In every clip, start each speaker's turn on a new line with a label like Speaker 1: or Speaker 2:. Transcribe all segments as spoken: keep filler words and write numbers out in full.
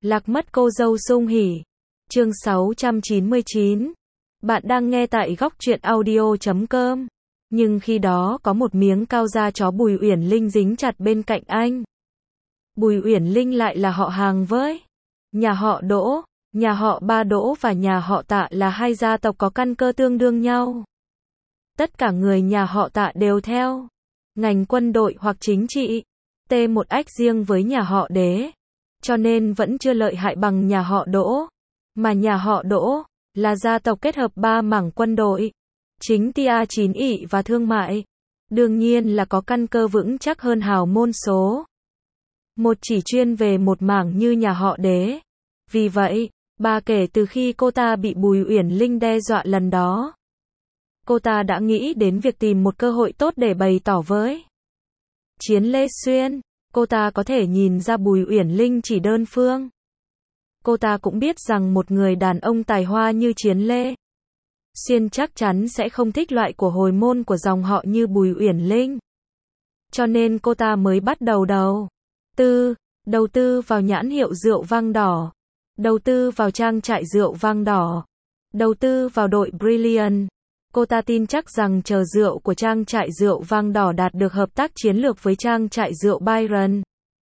Speaker 1: Lạc mất cô dâu Sung Hỉ. Chương sáu trăm chín mươi chín. Bạn đang nghe tại góc truyện audio chấm com. Nhưng khi đó có một miếng cao da chó Bùi Uyển Linh dính chặt bên cạnh anh. Bùi Uyển Linh lại là họ hàng với nhà họ Đỗ, nhà họ Ba Đỗ và nhà họ Tạ là hai gia tộc có căn cơ tương đương nhau. Tất cả người nhà họ Tạ đều theo ngành quân đội hoặc chính trị, T một ách riêng với nhà họ Đế, cho nên vẫn chưa lợi hại bằng nhà họ Đỗ. Mà nhà họ Đỗ là gia tộc kết hợp ba mảng quân đội, chính tia chín ỷ và thương mại, đương nhiên là có căn cơ vững chắc hơn hào môn số một chỉ chuyên về một mảng như nhà họ Đế. Vì vậy, bà kể từ khi cô ta bị Bùi Uyển Linh đe dọa lần đó, cô ta đã nghĩ đến việc tìm một cơ hội tốt để bày tỏ với Chiến Lê Xuyên. Cô ta có thể nhìn ra Bùi Uyển Linh chỉ đơn phương. Cô ta cũng biết rằng một người đàn ông tài hoa như Chiến Lê Xuyên chắc chắn sẽ không thích loại của hồi môn của dòng họ như Bùi Uyển Linh. Cho nên cô ta mới bắt đầu đầu tư, đầu tư vào nhãn hiệu rượu vang đỏ, đầu tư vào trang trại rượu vang đỏ, đầu tư vào đội Brilliant. Cô ta tin chắc rằng chờ rượu của trang trại rượu vang đỏ đạt được hợp tác chiến lược với trang trại rượu Byron,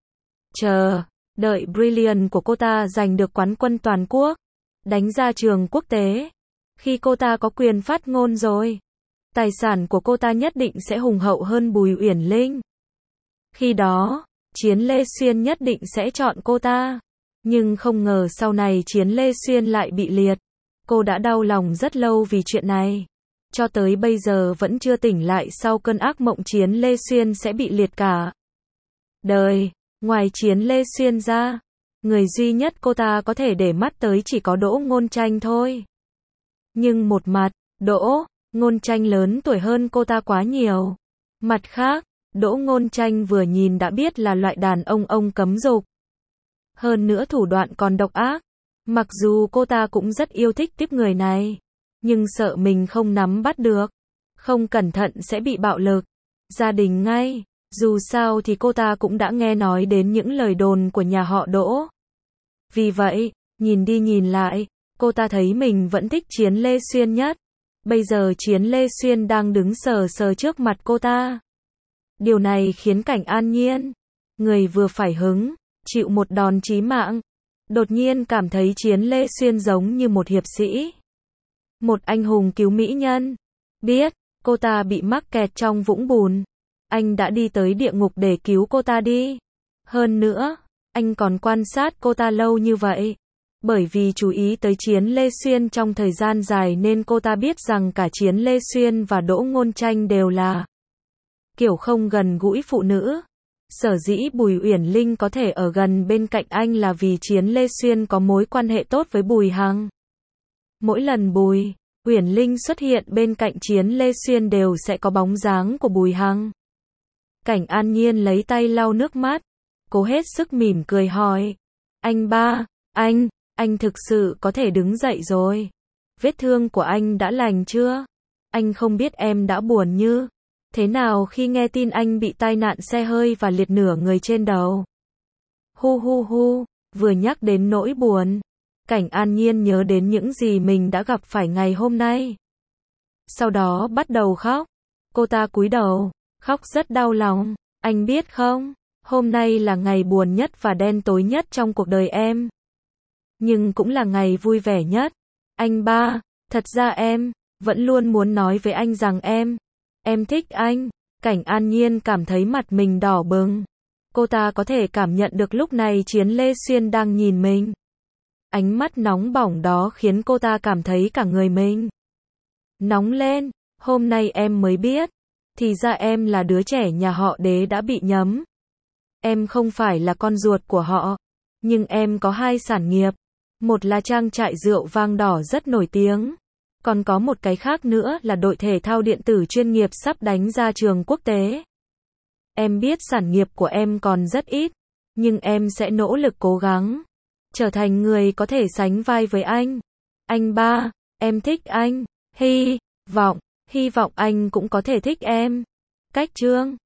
Speaker 1: chờ đợi Brilliant của cô ta giành được quán quân toàn quốc, đánh ra trường quốc tế. Khi cô ta có quyền phát ngôn rồi, tài sản của cô ta nhất định sẽ hùng hậu hơn Bùi Uyển Linh. Khi đó, Chiến Lê Xuyên nhất định sẽ chọn cô ta. Nhưng không ngờ sau này Chiến Lê Xuyên lại bị liệt. Cô đã đau lòng rất lâu vì chuyện này. Cho tới bây giờ vẫn chưa tỉnh lại sau cơn ác mộng Chiến Lê Xuyên sẽ bị liệt cả đời. Ngoài Chiến Lê Xuyên ra, người duy nhất cô ta có thể để mắt tới chỉ có Đỗ Ngôn Tranh thôi. Nhưng một mặt, Đỗ Ngôn Tranh lớn tuổi hơn cô ta quá nhiều. Mặt khác, Đỗ Ngôn Tranh vừa nhìn đã biết là loại đàn ông ông cấm dục. Hơn nữa thủ đoạn còn độc ác. Mặc dù cô ta cũng rất yêu thích tiếp người này, nhưng sợ mình không nắm bắt được, không cẩn thận sẽ bị bạo lực gia đình ngay. Dù sao thì cô ta cũng đã nghe nói đến những lời đồn của nhà họ Đỗ. Vì vậy, nhìn đi nhìn lại, cô ta thấy mình vẫn thích Chiến Lê Xuyên nhất. Bây giờ Chiến Lê Xuyên đang đứng sờ sờ trước mặt cô ta. Điều này khiến Cảnh An Nhiên, người vừa phải hứng chịu một đòn chí mạng, đột nhiên cảm thấy Chiến Lê Xuyên giống như một hiệp sĩ, một anh hùng cứu mỹ nhân. Biết cô ta bị mắc kẹt trong vũng bùn, anh đã đi tới địa ngục để cứu cô ta đi. Hơn nữa, anh còn quan sát cô ta lâu như vậy. Bởi vì chú ý tới Chiến Lê Xuyên trong thời gian dài nên cô ta biết rằng cả Chiến Lê Xuyên và Đỗ Ngôn Tranh đều là kiểu không gần gũi phụ nữ. Sở dĩ Bùi Uyển Linh có thể ở gần bên cạnh anh là vì Chiến Lê Xuyên có mối quan hệ tốt với Bùi Hằng. Mỗi lần Bùi Uyển Linh xuất hiện bên cạnh Chiến Lê Xuyên đều sẽ có bóng dáng của Bùi Hằng. Cảnh An Nhiên lấy tay lau nước mắt, cố hết sức mỉm cười hỏi: Anh ba, anh, anh thực sự có thể đứng dậy rồi. Vết thương của anh đã lành chưa? Anh không biết em đã buồn như thế nào khi nghe tin anh bị tai nạn xe hơi và liệt nửa người trên đầu. Hu hu hu, vừa nhắc đến nỗi buồn, Cảnh An Nhiên nhớ đến những gì mình đã gặp phải ngày hôm nay. Sau đó bắt đầu khóc. Cô ta cúi đầu, khóc rất đau lòng. Anh biết không, hôm nay là ngày buồn nhất và đen tối nhất trong cuộc đời em. Nhưng cũng là ngày vui vẻ nhất. Anh ba, thật ra em vẫn luôn muốn nói với anh rằng em, em thích anh. Cảnh An Nhiên cảm thấy mặt mình đỏ bừng. Cô ta có thể cảm nhận được lúc này Chiến Lê Xuyên đang nhìn mình. Ánh mắt nóng bỏng đó khiến cô ta cảm thấy cả người mình nóng lên. Hôm nay em mới biết, thì ra em là đứa trẻ nhà họ Đế đã bị nhấm. Em không phải là con ruột của họ, nhưng em có hai sản nghiệp. Một là trang trại rượu vang đỏ rất nổi tiếng, còn có một cái khác nữa là đội thể thao điện tử chuyên nghiệp sắp đánh ra trường quốc tế. Em biết sản nghiệp của em còn rất ít, nhưng em sẽ nỗ lực cố gắng trở thành người có thể sánh vai với anh. Anh ba, em thích anh. Hy vọng, hy vọng anh cũng có thể thích em. Cách chương